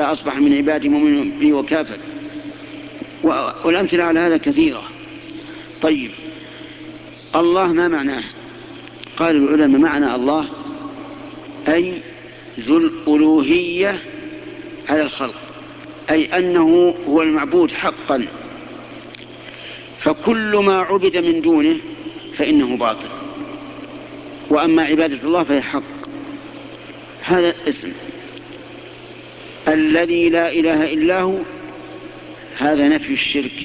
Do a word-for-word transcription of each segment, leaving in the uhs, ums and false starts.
فأصبح من عبادي مؤمن بي وكافر، والأمثلة على هذا كثيرة. طيب الله ما معناه؟ قال العلماء معنى الله أي ذو الألوهية على الخلق، أي أنه هو المعبود حقا، فكل ما عبد من دونه فإنه باطل، وأما عبادة الله فهي حق. هذا اسم الذي لا إله إلا هو، هذا نفي الشرك،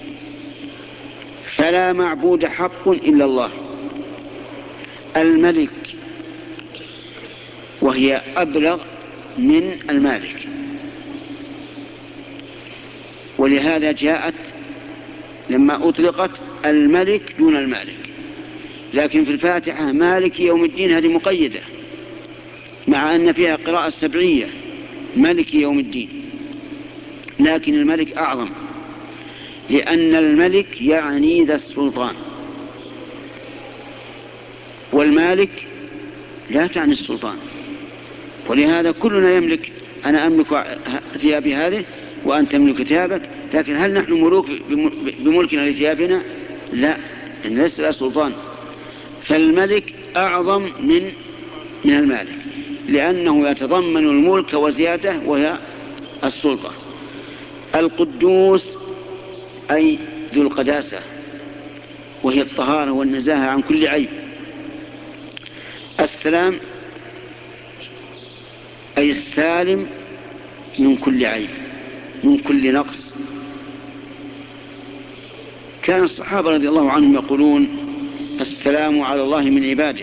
فلا معبود حق إلا الله. الملك، وهي أبلغ من المالك، ولهذا جاءت لما أطلقت الملك دون المالك، لكن في الفاتحة مالك يوم الدين هذه مقيدة، مع أن فيها قراءة سبعية ملك يوم الدين، لكن الملك أعظم، لأن الملك يعني ذا السلطان، والمالك لا تعني السلطان. ولهذا كلنا يملك، أنا أملك ثيابي هذه وأنت تملك ثيابك، لكن هل نحن ملوك بملكنا لثيابنا؟ لا، إن ليس لا سلطان. فالملك أعظم من من المالك، لأنه يتضمن الملك وزيادة وهي السلطة. القدوس أي ذو القداسة، وهي الطهارة والنزاهة عن كل عيب. السلام أي السالم من كل عيب، من كل نقص. كان الصحابة رضي الله عنهم يقولون السلام على الله من عباده،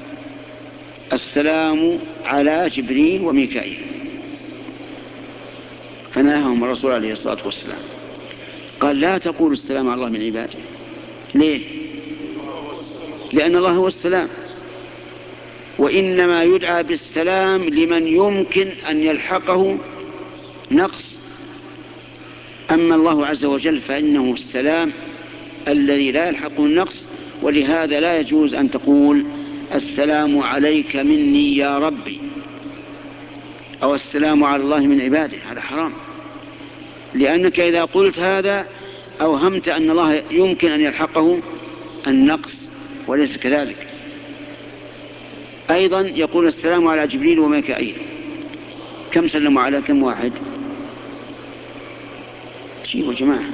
السلام على جبريل وميكائيل، فنهاهم الرسول عليه الصلاة والسلام، قال لا تقولوا السلام على الله من عباده. ليه؟ لأن الله هو السلام، وإنما يدعى بالسلام لمن يمكن أن يلحقه نقص. أما الله عز وجل فإنه السلام الذي لا يلحقه النقص، ولهذا لا يجوز أن تقول السلام عليك مني يا ربي، أو السلام على الله من عباده، هذا حرام، لأنك إذا قلت هذا أوهمت أن الله يمكن أن يلحقه النقص، وليس كذلك. أيضا يقول السلام على جبريل وميكائيل، كم سلموا على كم واحد؟ شيء جماعة،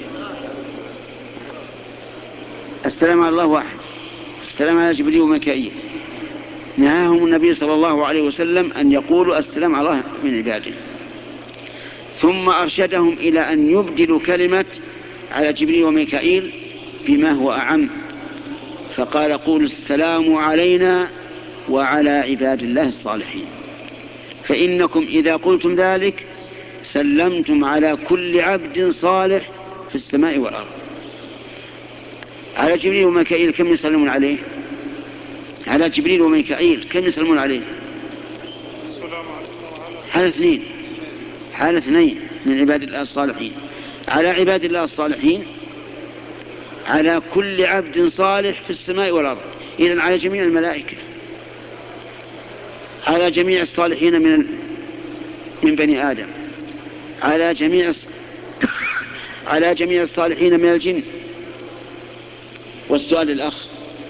السلام على الله واحد، السلام على جبريل وميكائيل. نهاهم النبي صلى الله عليه وسلم أن يقولوا السلام على الله من عباده، ثم أرشدهم إلى أن يبدلوا كلمة على جبريل وميكائيل بما هو أعم، فقال قولوا السلام علينا وعلى عباد الله الصالحين، فإنكم إذا قلتم ذلك سلمتم على كل عبد صالح في السماء والأرض. على جبريل وميكائيل كم يسلمون عليه؟ على جبريل وميكائيل كم يسلمون عليه؟ حال اثنين، حال اثنين من عباد الله الصالحين. على عباد الله الصالحين على كل عبد صالح في السماء والأرض، إذن على جميع الملائكة، على جميع الصالحين من من بني آدم، على جميع على جميع الصالحين من الجن. والسؤال الأخ،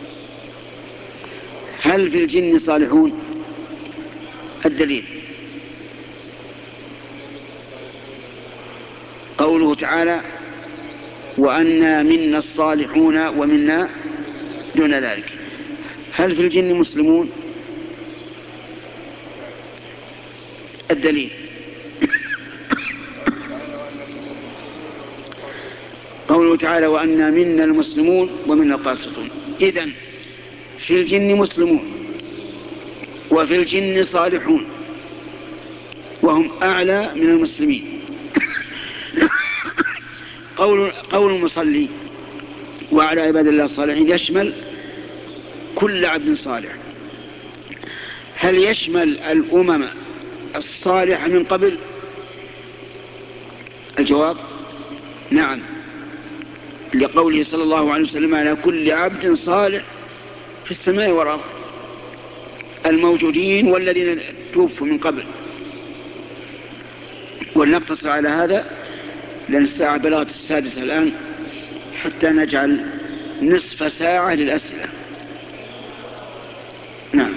هل في الجن صالحون؟ الدليل قوله تعالى وأنا منا الصالحون ومنا دون ذلك. هل في الجن مسلمون؟ الدليل قوله تعالى وأنا منا المسلمون ومنا القاسطون. إذن في الجن مسلمون وفي الجن صالحون، وهم أعلى من المسلمين. قول, قول المصلي وعلى عباد الله الصالحين يشمل كل عبد صالح. هل يشمل الأمم الصالحة من قبل؟ الجواب نعم، لقوله صلى الله عليه وسلم على كل عبد صالح في السماء والأرض، الموجودين والذين توفوا من قبل. ولنقتصر على هذا لأن الساعة بلغت السادسة الآن، حتى نجعل نصف ساعة للأسئلة. نعم.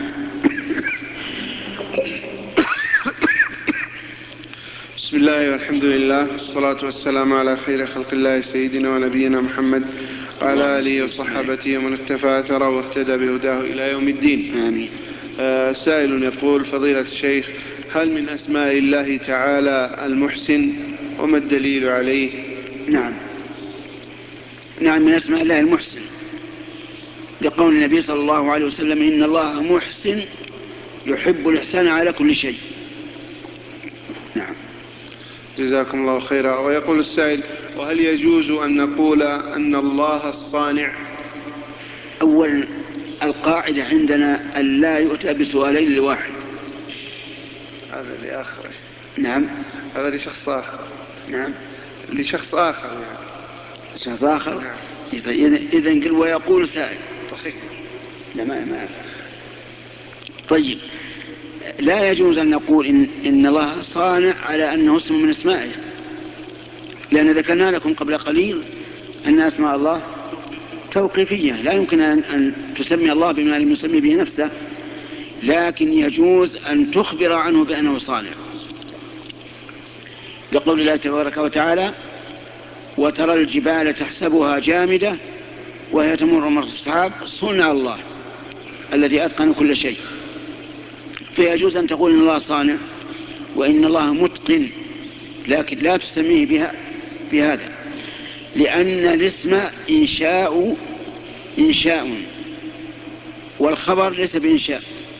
بسم الله والحمد لله والصلاة والسلام على خير خلق الله سيدنا ونبينا محمد وعلى آله وصحابته ومن اكتفى أثره واهتدى بهداه إلى يوم الدين. آمين. آه سائل يقول: فضيلة الشيخ، هل من أسماء الله تعالى المحسن؟ وما الدليل عليه؟ نعم نعم من أسماء الله المحسن، لقول النبي صلى الله عليه وسلم: إن الله محسن يحب الإحسان على كل شيء. نعم. جزاكم الله خيرا. ويقول السائل: وهل يجوز أن نقول أن الله الصانع؟ أولا القاعدة عندنا أن لا يؤتى بسؤالين لواحد. هذا لآخر. نعم. هذا لشخص آخر. نعم. لشخص آخر يعني. شخص آخر. نعم. إذن قل ويقول سائل. طيب. لا ما ما طيب، لا يجوز أن نقول إن, إن الله صانع على أنه اسم من اسمائه، لأن ذكرنا لكم قبل قليل أن أسماء الله توقيفية، لا يمكن أن, أن تسمي الله بما لم يسمي به نفسه، لكن يجوز أن تخبر عنه بأنه صانع، لقول الله تبارك وتعالى: وترى الجبال تحسبها جامدة وهي تمر مر السحاب صنع الله الذي أتقن كل شيء. فيجوز أن تقول إن الله صانع وإن الله متقن، لكن لا تسميه بها بهذا، لأن الاسم إنشاء إنشاء والخبر ليس بإنشاء.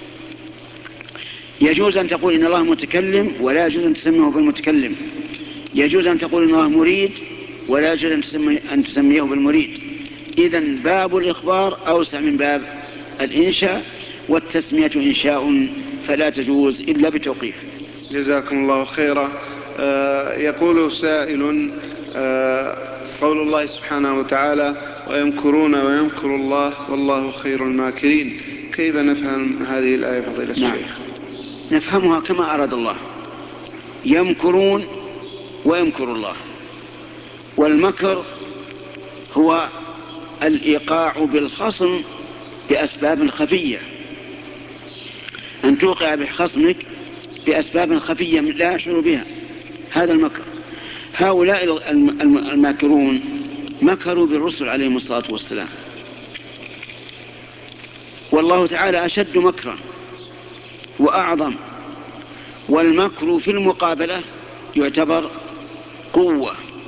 يجوز أن تقول إن الله متكلم ولا يجوز أن تسميه بالمتكلم. يجوز أن تقول إن الله مريد ولا يجوز أن, تسمي أن تسميه بالمريد. إذن باب الإخبار أوسع من باب الإنشاء، والتسمية إنشاء فلا تجوز إلا بتوقيف. جزاكم الله خيرا. آه يقول سائل: آه قول الله سبحانه وتعالى: ويمكرون ويمكر الله والله خير الماكرين، كيف نفهم هذه الآية فضيلة الشيخ؟ نعم. نفهمها كما أراد الله. يمكرون ويمكر الله، والمكر هو الإيقاع بالخصم بأسباب خفية، أن توقع بخصمك بأسباب خفية لا يشعر بها، هذا المكر. هؤلاء الماكرون مكروا بالرسل عليهم الصلاة والسلام، والله تعالى أشد مكرا وأعظم، والمكر في المقابلة يعتبر قوة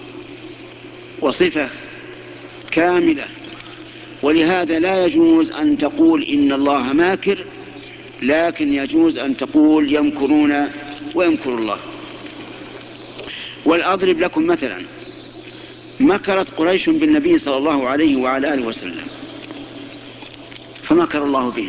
وصفة كاملة، ولهذا لا يجوز أن تقول إن الله ماكر، لكن يجوز أن تقول يمكرون ويمكر الله. والأضرب لكم مثلا: مكرت قريش بالنبي صلى الله عليه وعلى آله وسلم فمكر الله بهم.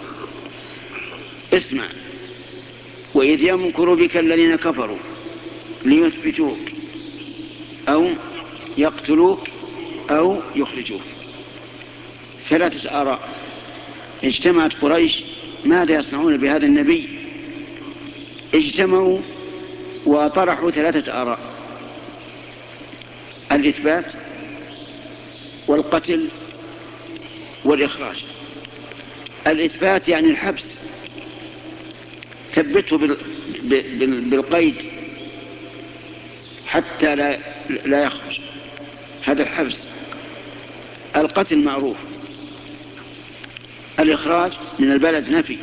اسمع: وإذ يمكر بك الذين كفروا ليثبتوك أو يقتلوك أو يخرجوك. ثلاثة آراء. اجتمعت قريش ماذا يصنعون بهذا النبي؟ اجتمعوا وطرحوا ثلاثة آراء: الإثبات والقتل والإخراج. الإثبات يعني الحبس، ثبته بالقيد حتى لا لا يخرج، هذا الحبس. القتل معروف. الإخراج من البلد نفي.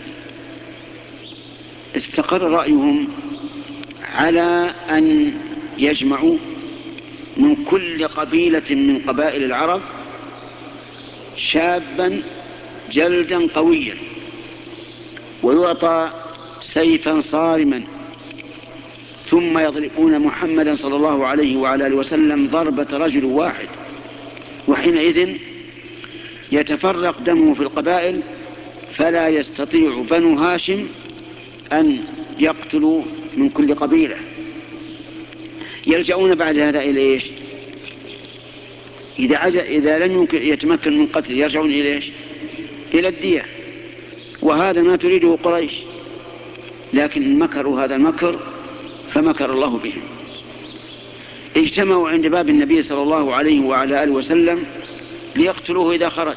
استقر رأيهم على أن يجمعوا من كل قبيلة من قبائل العرب شابا جلدا قويا ويعطى سيفا صارما، ثم يضربون محمدا صلى الله عليه وعلى آله وسلم ضربة رجل واحد، وحينئذ يتفرق دمه في القبائل، فلا يستطيع بنو هاشم أن يقتلوا من كل قبيلة. يلجؤون بعد هذا إلى إيش؟ إذا, عجل إذا لم يمكن يتمكن من قتل يرجعون إلى إيش؟ إلى الدية، وهذا ما تريده قريش، لكن مكروا هذا المكر فمكر الله بهم. اجتمعوا عند باب النبي صلى الله عليه وعلى آله وسلم ليقتلوه إذا خرج،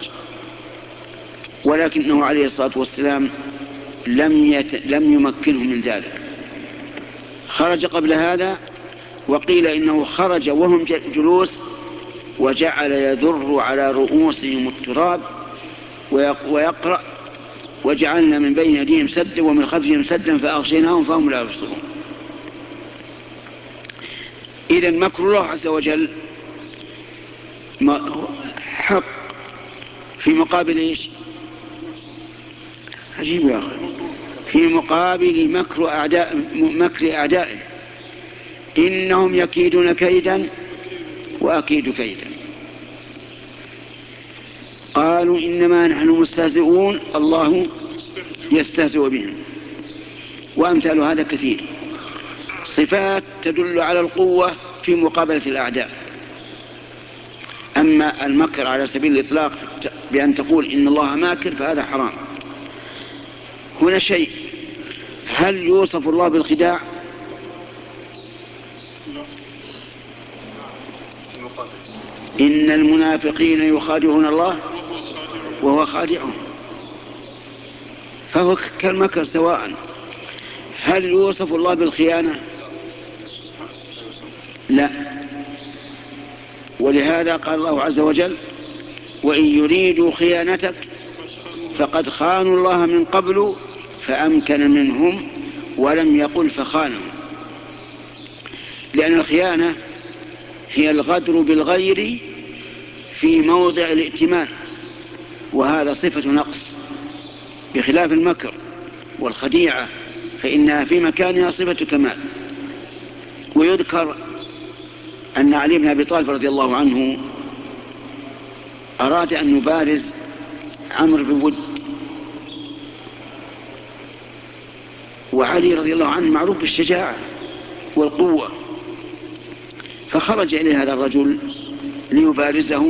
ولكنه عليه الصلاة والسلام لم, يت... لم يمكنه من ذلك. خرج قبل هذا، وقيل إنه خرج وهم جلوس وجعل يذر على رؤوسهم التراب ويقرأ: وجعلنا من بين يديهم سدا ومن خلفهم سدا فأغشيناهم فهم لا يبصرون. إذن مكر الله عز وجل حق في مقابل إيش؟ عجيب يا أخي. في مقابل مكر أعداء مكر أعدائه. إنهم يكيدون كيدا وأكيد كيدا. قالوا إنما نحن مستهزئون الله يستهزئ بهم. وأمثال هذا كثير. صفات تدل على القوة في مقابلة الأعداء. أما المكر على سبيل الإطلاق بأن تقول إن الله ماكر فهذا حرام. هنا شيء: هل يوصف الله بالخداع؟ إن المنافقين يخادعون الله وهو خادعهم، فهو كالمكر سواء. هل يوصف الله بالخيانة؟ لا. ولهذا قال الله عز وجل: وإن يريدوا خيانتك فقد خانوا الله من قبل فأمكن منهم، ولم يقل فخانهم. لأن الخيانة هي الغدر بالغير في موضع الائتمان، وهذا صفة نقص، بخلاف المكر والخديعة فإنها في مكانها صفة كمال. ويذكر أن علي بن أبي طالب رضي الله عنه أراد أن يبارز عمرو بن ود، وعلي رضي الله عنه معروف بالشجاعة والقوة، فخرج إليه هذا الرجل ليبارزه.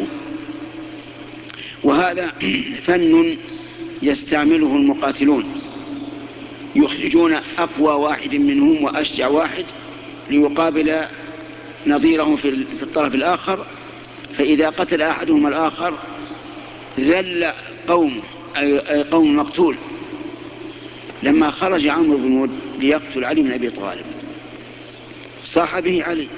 وهذا فن يستعمله المقاتلون، يخرجون أقوى واحد منهم وأشجع واحد ليقابل نظيره في الطرف الآخر، فإذا قتل أحدهم الآخر ذل قوم أي قوم مقتول. لما خرج عمرو بن ود ليقتل علي بن أبي طالب صاح به علي،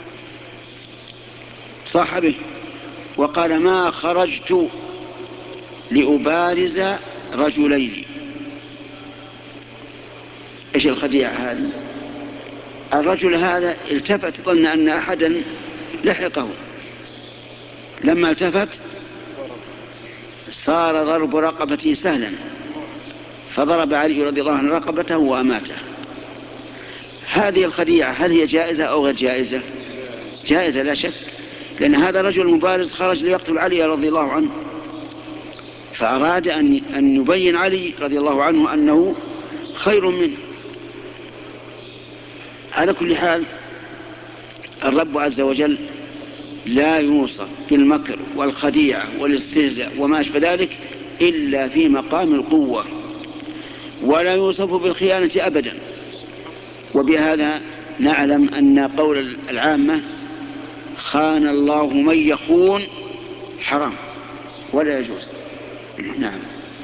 صاح به وقال: ما خرجت لأبارز رجلين. إيش الخديعة هذه؟ الرجل هذا التفت ظن أن أحدا لحقه، لما التفت صار ضرب رقبته سهلا، فضرب علي رضي الله عنه رقبته وأماته. هذه الخديعة هل هي جائزة أو غير جائزة؟ جائزة لا شك، لأن هذا رجل مبارز خرج ليقتل علي رضي الله عنه، فأراد أن يبين علي رضي الله عنه أنه خير منه. على كل حال الرب عز وجل لا يوصف بالمكر والخديعة والاستهزاء وما أشبه ذلك إلا في مقام القوة، ولا يوصف بالخيانة أبدا. وبهذا نعلم أن قول العامة خان الله من يخون حرام ولا يجوز. نعم.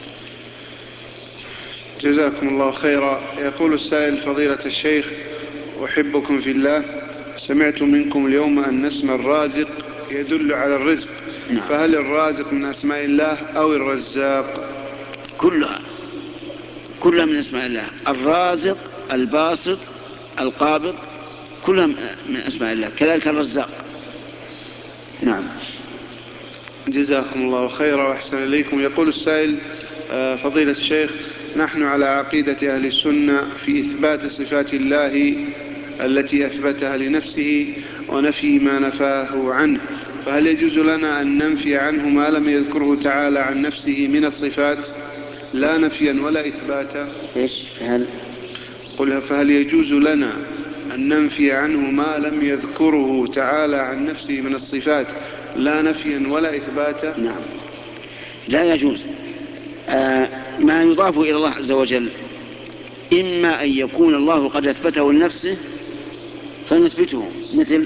جزاكم الله خيرا. يقول السائل: فضيلة الشيخ، أحبكم في الله، سمعت منكم اليوم أن اسم الرازق يدل على الرزق. نعم. فهل الرازق من أسماء الله أو الرزاق؟ كلها كلها من أسماء الله. الرازق، الباسط، القابض، كلها من أسماء الله، كذلك الرزاق. نعم. جزاكم الله خيرا وأحسن إليكم. يقول السائل: فضيلة الشيخ، نحن على عقيدة أهل السنة في إثبات صفات الله التي أثبتها لنفسه ونفي ما نفاه عنه، فهل يجوز لنا أن ننفي عنه ما لم يذكره تعالى عن نفسه من الصفات لا نفيا ولا إثباتا؟ إيش هل قل فهل يجوز لنا أن ننفي عنه ما لم يذكره تعالى عن نفسه من الصفات لا نفيا ولا إثباتا؟ نعم، لا يجوز. آه ما يضاف إلى الله عز وجل إما أن يكون الله قد أثبته لنفسه فنثبته، مثل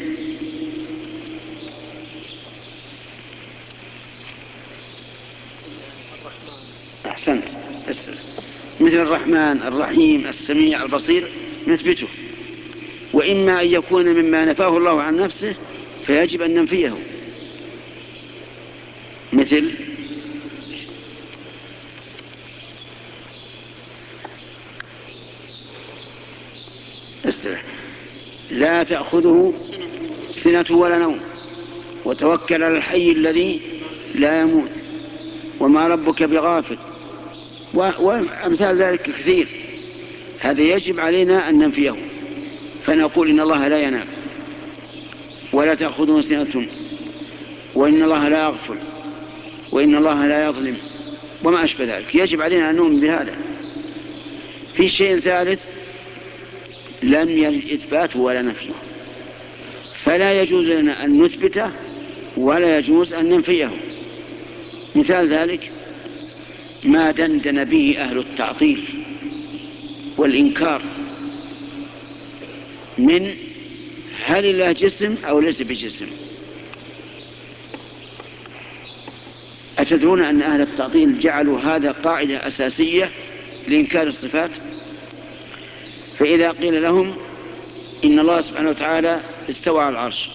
أحسنت، مثل الرحمن الرحيم السميع البصير نثبته. وإما أن يكون مما نفاه الله عن نفسه فيجب أن ننفيه، مثل استرح لا تأخذه سنة ولا نوم وتوكل على الحي الذي لا يموت وما ربك بغافل وأمثال ذلك كثير. هذا يجب علينا أن ننفيه، فنقول إن الله لا ينام ولا تأخذه سنة وإن الله لا يغفل وإن الله لا يظلم وما أشبه ذلك. يجب علينا أن نؤمن بهذا. في شيء ثالث لم يرد إثباته ولا نفيه، فلا يجوز لنا أن نثبته ولا يجوز أن ننفيه. مثال ذلك ما دندن به أهل التعطيل والإنكار من هل الله جسم أو ليس بجسم. أتدرون أن أهل التعطيل جعلوا هذا قاعدة أساسية لإنكار الصفات؟ فإذا قيل لهم إن الله سبحانه وتعالى استوى على العرش،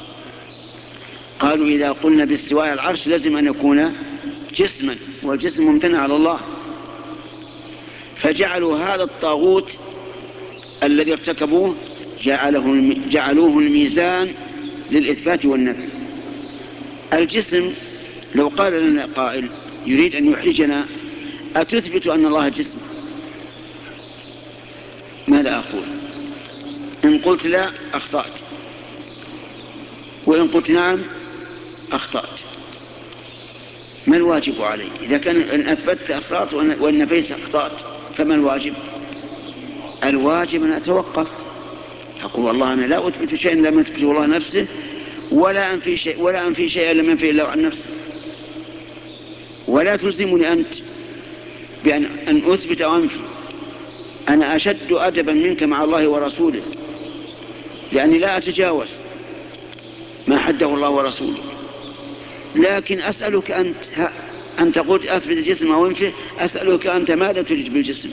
قالوا إذا قلنا باستواء على العرش لازم أن يكون جسما، والجسم ممتنع على الله، فجعلوا هذا الطاغوت الذي ارتكبوه جعله جعلوه الميزان للإثبات والنفي. الجسم لو قال لنا قائل يريد أن يحرجنا أتثبت أن الله جسم، ماذا أقول؟ إن قلت لا أخطأت، وإن قلت نعم أخطأت. ما الواجب علي؟ إذا كان إن أثبتت أخطأت وإن نفيت أخطأت، فما الواجب؟ الواجب أن أتوقف، أقول والله أنا لا أثبت شيئا لم يثبته الله نفسه، ولا أنفي شيء ولا أنفي شيئا لم ينفي الله عن نفسه. ولا تلزمني أنت بأن أن أثبت أو أنفي. أنا أشد أدبا منك مع الله ورسوله، لأني لا أتجاوز ما حده الله ورسوله. لكن أسألك أنت أن تقول أثبت الجسم أو أنفه، أسألك أنت ماذا تريد بالجسم؟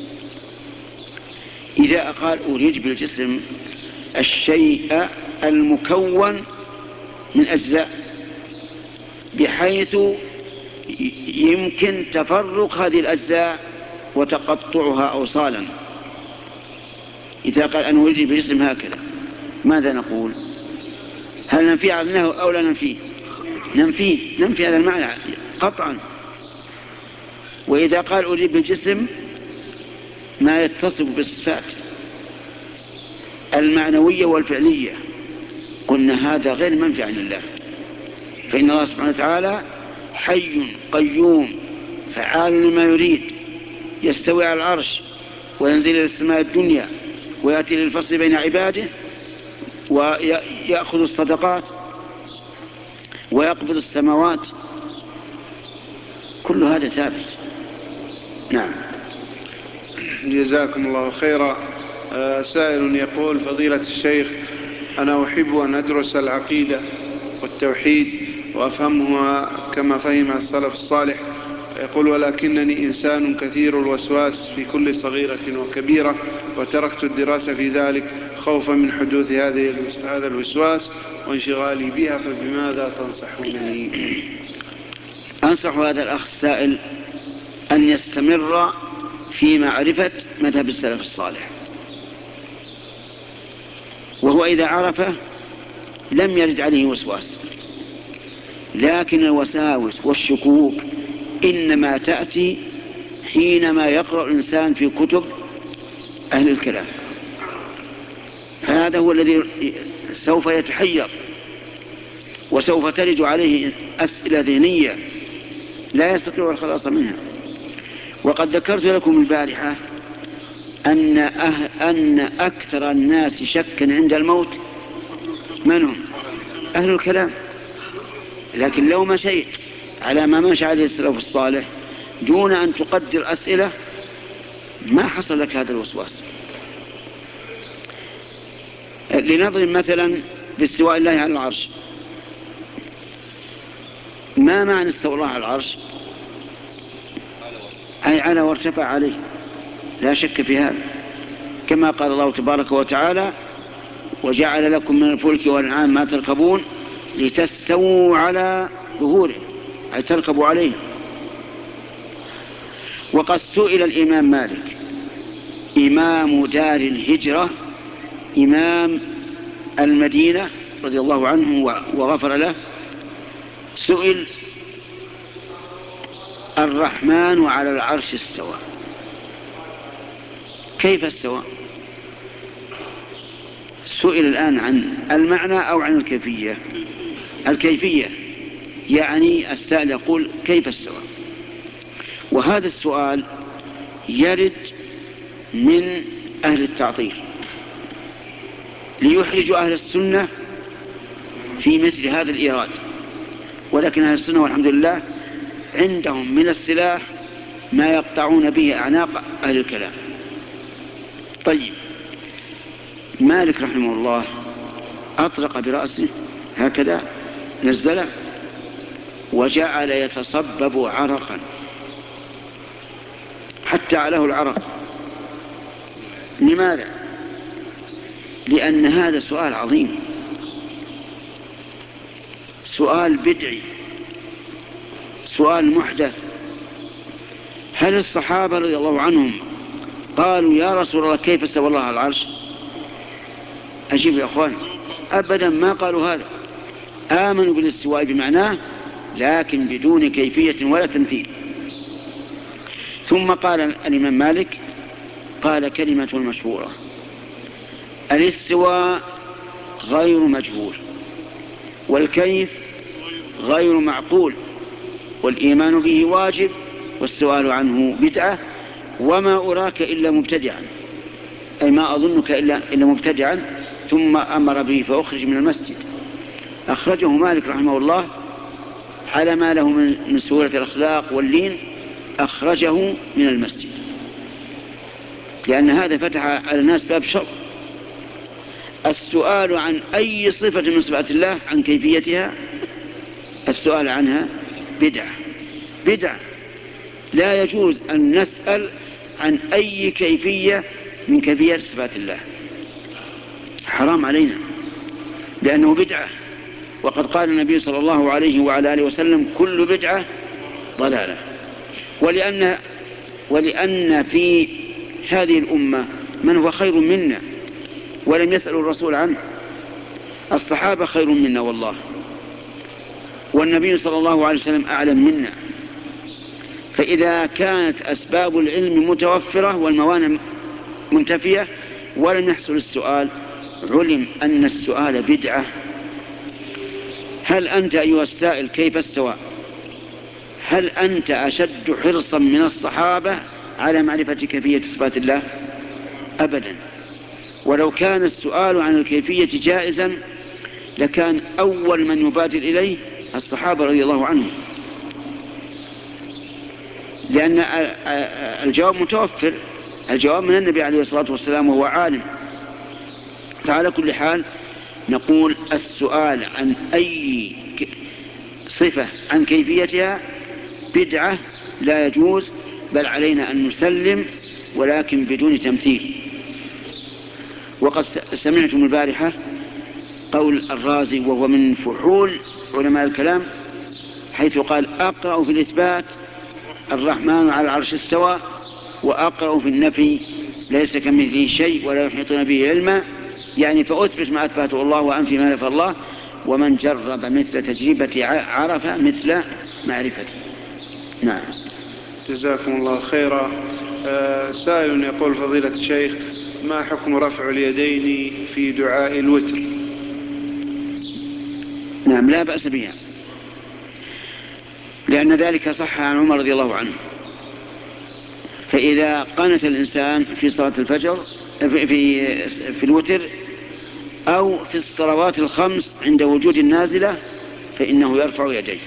إذا قال أريد بالجسم الشيء المكون من أجزاء بحيث يمكن تفرق هذه الأجزاء وتقطعها أوصالا. إذا قال أنا أريد بالجسم هكذا، ماذا نقول؟ هل ننفي عنه أو لا ننفيه؟ ننفيه، ننفي هذا المعنى قطعا. وإذا قال أريد بالجسم ما يتصف بالصفات المعنوية والفعلية، قلنا هذا غير منفي عن الله، فإن الله سبحانه وتعالى حي قيوم فعال لما يريد، يستوي على العرش وينزل إلى السماء الدنيا ويأتي للفصل بين عباده ويأخذ الصدقات ويقبض السماوات، كل هذا ثابت. نعم. جزاكم الله خيرا. آه سائل يقول فضيلة الشيخ أنا أحب أن أدرس العقيدة والتوحيد وأفهمها كما فهم السلف الصالح، يقول ولكنني إنسان كثير الوسواس في كل صغيرة وكبيرة، وتركت الدراسة في ذلك خوفا من حدوث هذه هذا الوسواس وانشغالي بها، فبماذا تنصحونني؟ أنصح هذا الأخ السائل أن يستمر في معرفة مذهب السلف الصالح، وهو إذا عرفه لم يرد عليه وسواس. لكن الوساوس والشكوك إنما تأتي حينما يقرأ الإنسان في كتب أهل الكلام، هذا هو الذي سوف يتحير وسوف ترد عليه أسئلة ذهنية لا يستطيع الخلاص منها. وقد ذكرت لكم البارحة أن, أه أن أكثر الناس شكا عند الموت من هم؟ أهل الكلام. لكن لو مشيت على ما مشى عليه السلف الصالح دون أن تقدر أسئلة ما حصل لك هذا الوسواس. لنضرب مثلا باستواء الله على العرش. ما معنى استوى الله على العرش؟ أي على وارتفع عليه، لا شك في هذا، كما قال الله تبارك وتعالى: وجعل لكم من الفلك والأنعام ما تركبون لتستووا على ظهوره، أي تركبوا عليه. وقد سئل الإمام مالك إمام دار الهجرة إمام المدينة رضي الله عنه وغفر له، سئل: الرحمن على العرش استوى، كيف استوى؟ سئل الآن عن المعنى أو عن الكيفية؟ الكيفية، يعني السائل يقول: كيف استوى؟ وهذا السؤال يرد من أهل التعطيل ليحرجوا أهل السنة في مثل هذا الإيراد، ولكن أهل السنة والحمد لله عندهم من السلاح ما يقطعون به أعناق أهل الكلام. طيب، مالك رحمه الله أطرق برأسه هكذا، نزل وجعل يتصبب عرقا حتى عليه العرق. لماذا؟ لأن هذا سؤال عظيم، سؤال بدعي، سؤال محدث. هل الصحابة رضي الله عنهم قالوا: يا رسول الله كيف استوى الله على العرش؟ أجيب يا أخوان، أبدا ما قالوا هذا. آمنوا بالاستواء بمعناه، لكن بدون كيفية ولا تمثيل. ثم قال الإمام مالك، قال كلمة مشهورة: الاستواء غير مجهول، والكيف غير معقول، والإيمان به واجب، والسؤال عنه بدعة، وما أراك إلا مبتدعا، أي ما أظنك إلا, إلا مبتدعا. ثم أمر به فأخرج من المسجد. أخرجه مالك رحمه الله على ما له من سهولة الأخلاق واللين، أخرجه من المسجد، لأن هذا فتح على الناس باب شر. السؤال عن أي صفة من صفات الله عن كيفيتها، السؤال عنها بدعة بدعة لا يجوز أن نسأل عن أي كيفية من كيفيات صفات الله، حرام علينا، لأنه بدعة. وقد قال النبي صلى الله عليه وعلى آله وسلم: كل بدعة ضلالة. ولأن, ولأن في هذه الأمة من هو خير منا ولم يسأل الرسول عنه. الصحابة خير منا والله، والنبي صلى الله عليه وسلم أعلم منا. فإذا كانت أسباب العلم متوفرة والموانع منتفية ولم يحصل السؤال، علم أن السؤال بدعة. هل أنت أيها السائل كيف استوى، هل أنت أشد حرصا من الصحابة على معرفة كيفية صفات الله؟ أبدا. ولو كان السؤال عن الكيفية جائزا لكان أول من يبادر إليه الصحابة رضي الله عنهم، لأن الجواب متوفر، الجواب من النبي عليه الصلاة والسلام وهو عالم. فعلى كل حال نقول السؤال عن أي صفة عن كيفيتها بدعة لا يجوز، بل علينا أن نسلم ولكن بدون تمثيل. وقد سمعتم البارحة قول الرازي وهو من فحول علماء الكلام، حيث قال: أقرأ في الإثبات الرحمن على العرش استوى، وأقرأ في النفي ليس كمثله شيء ولا يحيطون به علما، يعني فأثبت ما أثبته الله وأنفي ما نفى الله، ومن جرب مثل تجربة عرف مثل معرفته. نعم. جزاكم الله خيرا. آه سائل يقول: فضيلة الشيخ، ما حكم رفع اليدين في دعاء الوتر؟ نعم، لا بأس بها، لأن ذلك صح عن عمر رضي الله عنه. فإذا قنت الإنسان في صلاة الفجر في, في, في الوتر أو في الصلوات الخمس عند وجود النازلة فإنه يرفع يديه،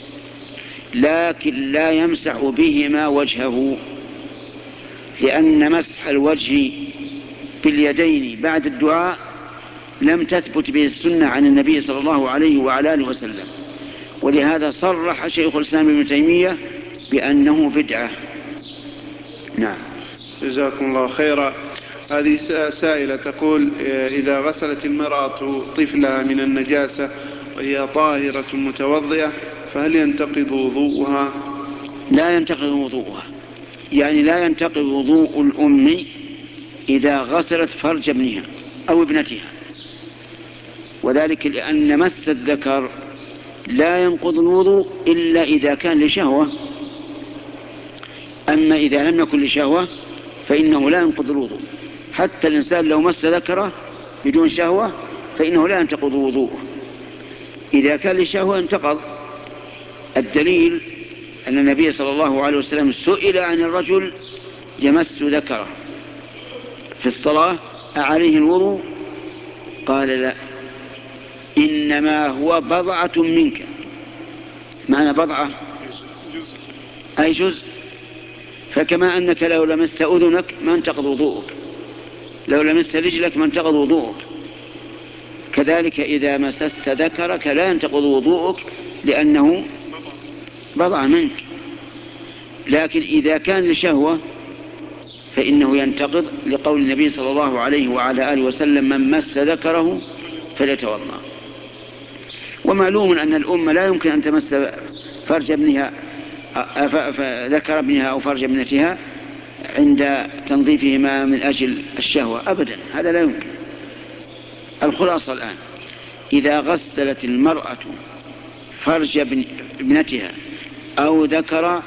لكن لا يمسح بهما وجهه، لأن مسح الوجه باليدين بعد الدعاء لم تثبت به السنة عن النبي صلى الله عليه وعلى آله وسلم، ولهذا صرح شيخ الإسلام ابن تيمية بأنه بدعة. نعم. جزاكم الله خيرا. هذه سائلة تقول: إذا غسلت المرأة طفلها من النجاسة وهي طاهرة متوضئة فهل ينتقض وضوءها؟ لا ينتقض وضوءها، يعني لا ينتقض وضوء الأم إذا غسلت فرج ابنها أو ابنتها، وذلك لأن مس الذكر لا ينقض الوضوء إلا إذا كان لشهوة، أما إذا لم يكن لشهوة فإنه لا ينقض الوضوء. حتى الإنسان لو مس ذكره بدون شهوة فإنه لا ينتقض وضوءه، إذا كان لشهوة انتقض. الدليل أن النبي صلى الله عليه وسلم سئل عن الرجل يمس ذكره في الصلاة أعليه الوضوء؟ قال لا، إنما هو بضعة منك. معنى بضعة أي جزء، فكما أنك لو لمست أذنك ما انتقض وضوءك، لو لمست رجلك ما انتقض وضوءك، كذلك إذا مسست ذكرك لا ينتقض وضوءك لأنه بضعة منك. لكن إذا كان لشهوة فإنه ينتقض، لقول النبي صلى الله عليه وعلى آله وسلم: من مس ذكره فليتوضأ. ومعلوم أن الأم لا يمكن أن تمس فرج ابنها ذكر ابنها أو فرج ابنتها عند تنظيفهما من أجل الشهوة أبدا، هذا لا يمكن. الخلاصة الآن: إذا غسلت المرأة فرج ابنتها أو ذكر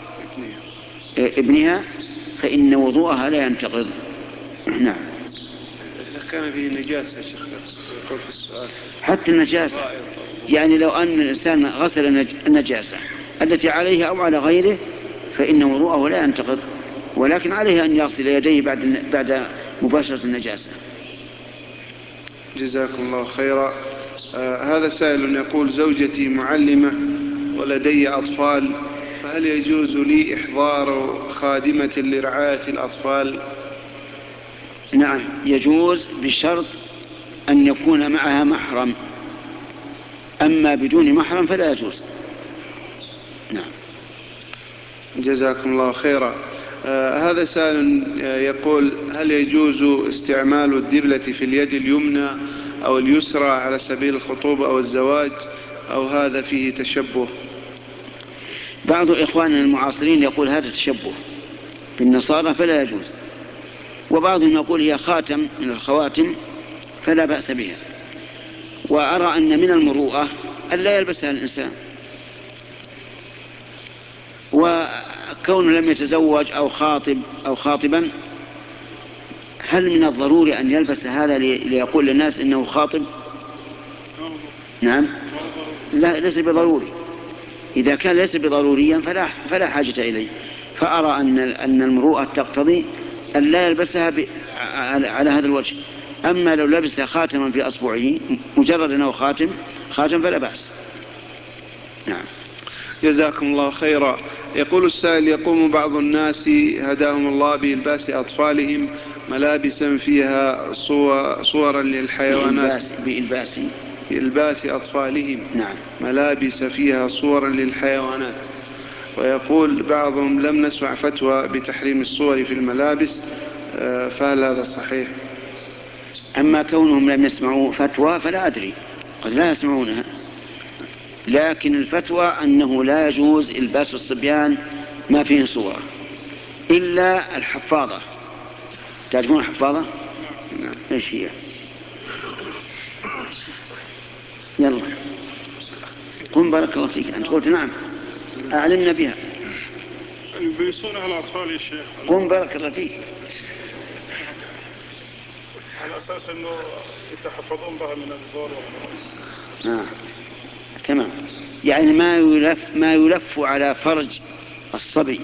ابنها فإن وضوءها لا ينتقض. نعم. إذا كان فيه نجاسة شيخ يقول في السؤال، حتى النجاسة، يعني لو أن الإنسان غسل النجاسة التي عليه أو على غيره فإن وضوءه لا ينتقض، ولكن عليه أن يغسل يديه بعد بعد مباشرة النجاسة. جزاكم الله خيرا. آه هذا سائل يقول: زوجتي معلمة ولدي أطفال، فهل يجوز لي إحضار خادمة لرعاية الأطفال؟ نعم يجوز، بشرط أن يكون معها محرم، أما بدون محرم فلا يجوز. نعم. جزاكم الله خيرا. آه هذا سائل يقول: هل يجوز استعمال الدبلة في اليد اليمنى أو اليسرى على سبيل الخطوبة أو الزواج، أو هذا فيه تشبه؟ بعض إخواننا المعاصرين يقول هذا تشبه بالنصارى فلا يجوز، وبعضهم يقول هي خاتم من الخواتم فلا بأس بها. وأرى أن من المروءة أن لا يلبسها الإنسان، وكونه لم يتزوج أو خاطب أو خاطبا، هل من الضروري أن يلبس هذا ليقول للناس إنه خاطب؟ نعم، لا، ليس بضروري. إذا كان ليس بضروريا فلا, فلا حاجة إليه. فأرى أن أن المروءة تقتضي أن لا يلبسها على هذا الوجه. أما لو لبس خاتما في أصبعه مجرد أنه خاتم خاتم فلا بأس. نعم. جزاكم الله خيرا. يقول السائل: يقوم بعض الناس هداهم الله بإلباس أطفالهم ملابسا فيها صورا للحيوانات، بإلباس بإلباس أطفالهم نعم. ملابس فيها صورا للحيوانات، ويقول بعضهم: لم نسمع فتوى بتحريم الصور في الملابس، فهل هذا صحيح؟ أما كونهم لم يسمعوا فتوى فلا أدري، قد لا يسمعونها، لكن الفتوى أنه لا يجوز إلباس الصبيان ما فيه صورة إلا الحفاظة. تعرفون الحفاظة؟ نعم. إيش هي؟ يلا قم بارك الله فيك. أنت قلت نعم، أعلمنا بها. يلبسونها الأطفال يا شيخ. قم بارك الله فيك. على أساس أنه يتحفظون بها من الضرر. آه. تمام، يعني ما يلف ما يلف على فرج الصبي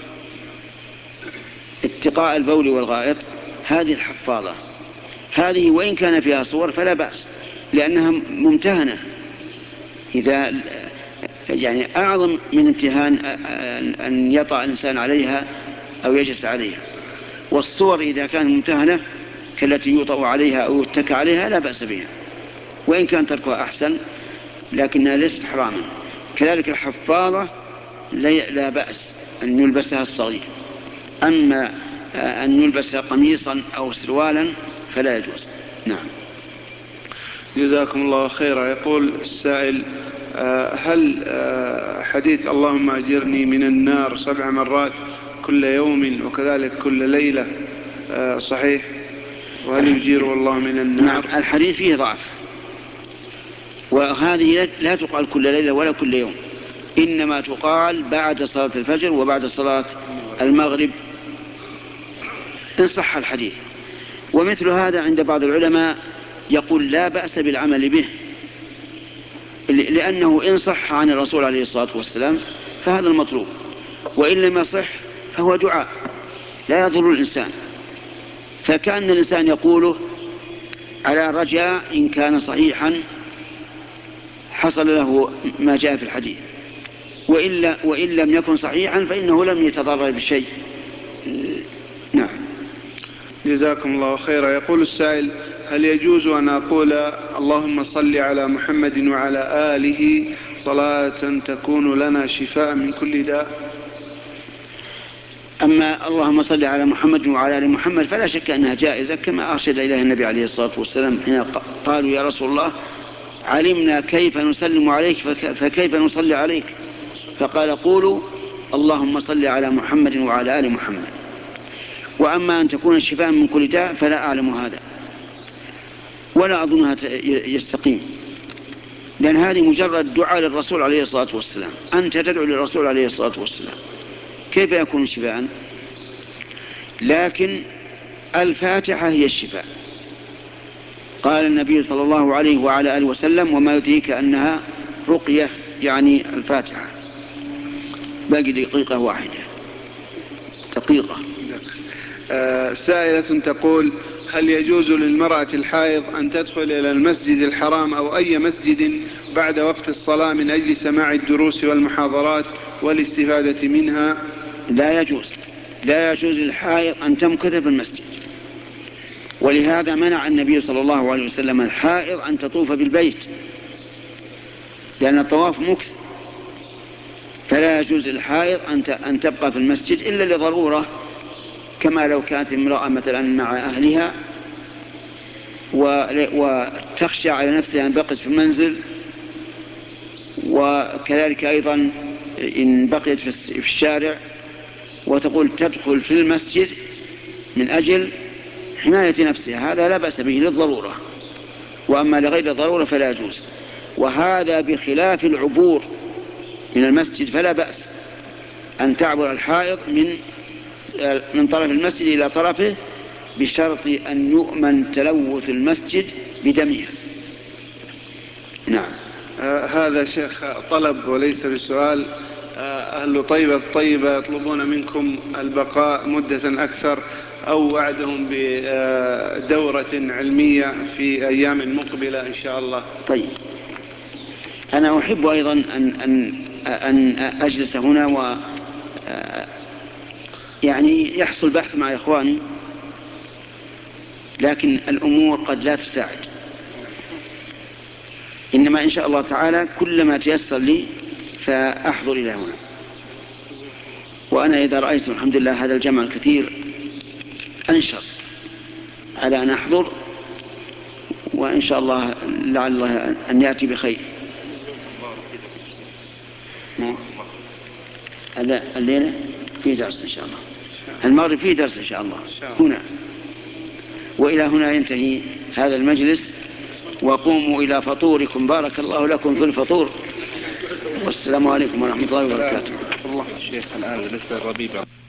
اتقاء البول والغائط، هذه الحفاظة هذه وإن كان فيها صور فلا بأس، لأنها ممتهنة. إذا يعني أعظم من امتهان أن يطأ الإنسان عليها أو يجلس عليها، والصور إذا كانت ممتهنة كالتي يطأ عليها أو يتكى عليها لا بأس بها. وإن كان تركها أحسن لكنها ليست حراما. كذلك الحفاظة لا بأس أن يلبسها الصغير، أما أن يلبس قميصا أو سروالا فلا يجوز. نعم. جزاكم الله خيرا. يقول السائل: هل حديث اللهم أجرني من النار سبع مرات كل يوم وكذلك كل ليلة صحيح؟ وهل يجير الله من النار؟ نعم، الحديث فيه ضعف، وهذه لا تقال كل ليلة ولا كل يوم، إنما تقال بعد صلاة الفجر وبعد صلاة المغرب إن صح الحديث. ومثل هذا عند بعض العلماء يقول لا بأس بالعمل به، لأنه إن صح عن الرسول عليه الصلاة والسلام فهذا المطلوب، وإن لم يصح فهو دعاء لا يضر الإنسان، فكأن الإنسان يقوله على رجاء إن كان صحيحا حصل له ما جاء في الحديث، وإلا وإن لم يكن صحيحا فإنه لم يتضرر بشيء. نعم. جزاكم الله خيرا. يقول السائل: هل يجوز أن أقول اللهم صل على محمد وعلى آله صلاة تكون لنا شفاء من كل داء؟ أما اللهم صل على محمد وعلى آل محمد فلا شك أنها جائزة، كما أرشد إليها النبي عليه الصلاة والسلام حين قالوا يا رسول الله علمنا كيف نسلم عليك فكيف نصلي عليك؟ فقال قولوا اللهم صل على محمد وعلى آل محمد. وأما أن تكون الشفاء من كل داء فلا أعلم هذا ولا أظنها يستقيم، لأن هذه مجرد دعاء للرسول عليه الصلاة والسلام، أنت تدعو للرسول عليه الصلاة والسلام، كيف يكون شفاء؟ لكن الفاتحة هي الشفاء. قال النبي صلى الله عليه وعلى آله وسلم وما يدريك أنها رقية، يعني الفاتحة. باقي دقيقة واحدة، دقيقة. آه سائلة تقول: هل يجوز للمرأة الحائض أن تدخل إلى المسجد الحرام أو أي مسجد بعد وقت الصلاة من أجل سماع الدروس والمحاضرات والاستفادة منها؟ لا يجوز، لا يجوز للحائض أن تمكث في المسجد، ولهذا منع النبي صلى الله عليه وسلم الحائض أن تطوف بالبيت، لأن الطواف مكث، فلا يجوز للحائض أن تبقى في المسجد إلا لضرورة، كما لو كانت امرأة مثلا مع أهلها وتخشى على نفسها أن بقيت في المنزل، وكذلك أيضا إن بقيت في الشارع وتقول تدخل في المسجد من أجل حماية نفسها، هذا لا بأس به للضرورة، وأما لغير الضرورة فلا يجوز. وهذا بخلاف العبور من المسجد، فلا بأس أن تعبر الحائض من من طرف المسجد إلى طرفه بشرط أن يؤمن تلوث المسجد بدمها. نعم. آه هذا شيخ طلب وليس بسؤال. آه أهل طيبة الطيبة يطلبون منكم البقاء مدة أكثر أو وعدهم بدورة علمية في أيام مقبلة إن شاء الله. طيب، أنا أحب أيضا أن, أن, أن أجلس هنا و يعني يحصل بحث مع إخواني، لكن الأمور قد لا تساعد، إنما إن شاء الله تعالى كلما تيسر لي فأحضر إلى هنا. وأنا إذا رأيت الحمد لله هذا الجمع الكثير أنشط على أن أحضر، وإن شاء الله لعل الله أن يأتي بخير. الليلة في درس إن شاء الله، المغرب في درس إن شاء الله هنا. وإلى هنا ينتهي هذا المجلس، وقوموا إلى فطوركم، بارك الله لكم في الفطور، والسلام عليكم ورحمة الله وبركاته. الله الشيخ الآن بالنسبة للربيبة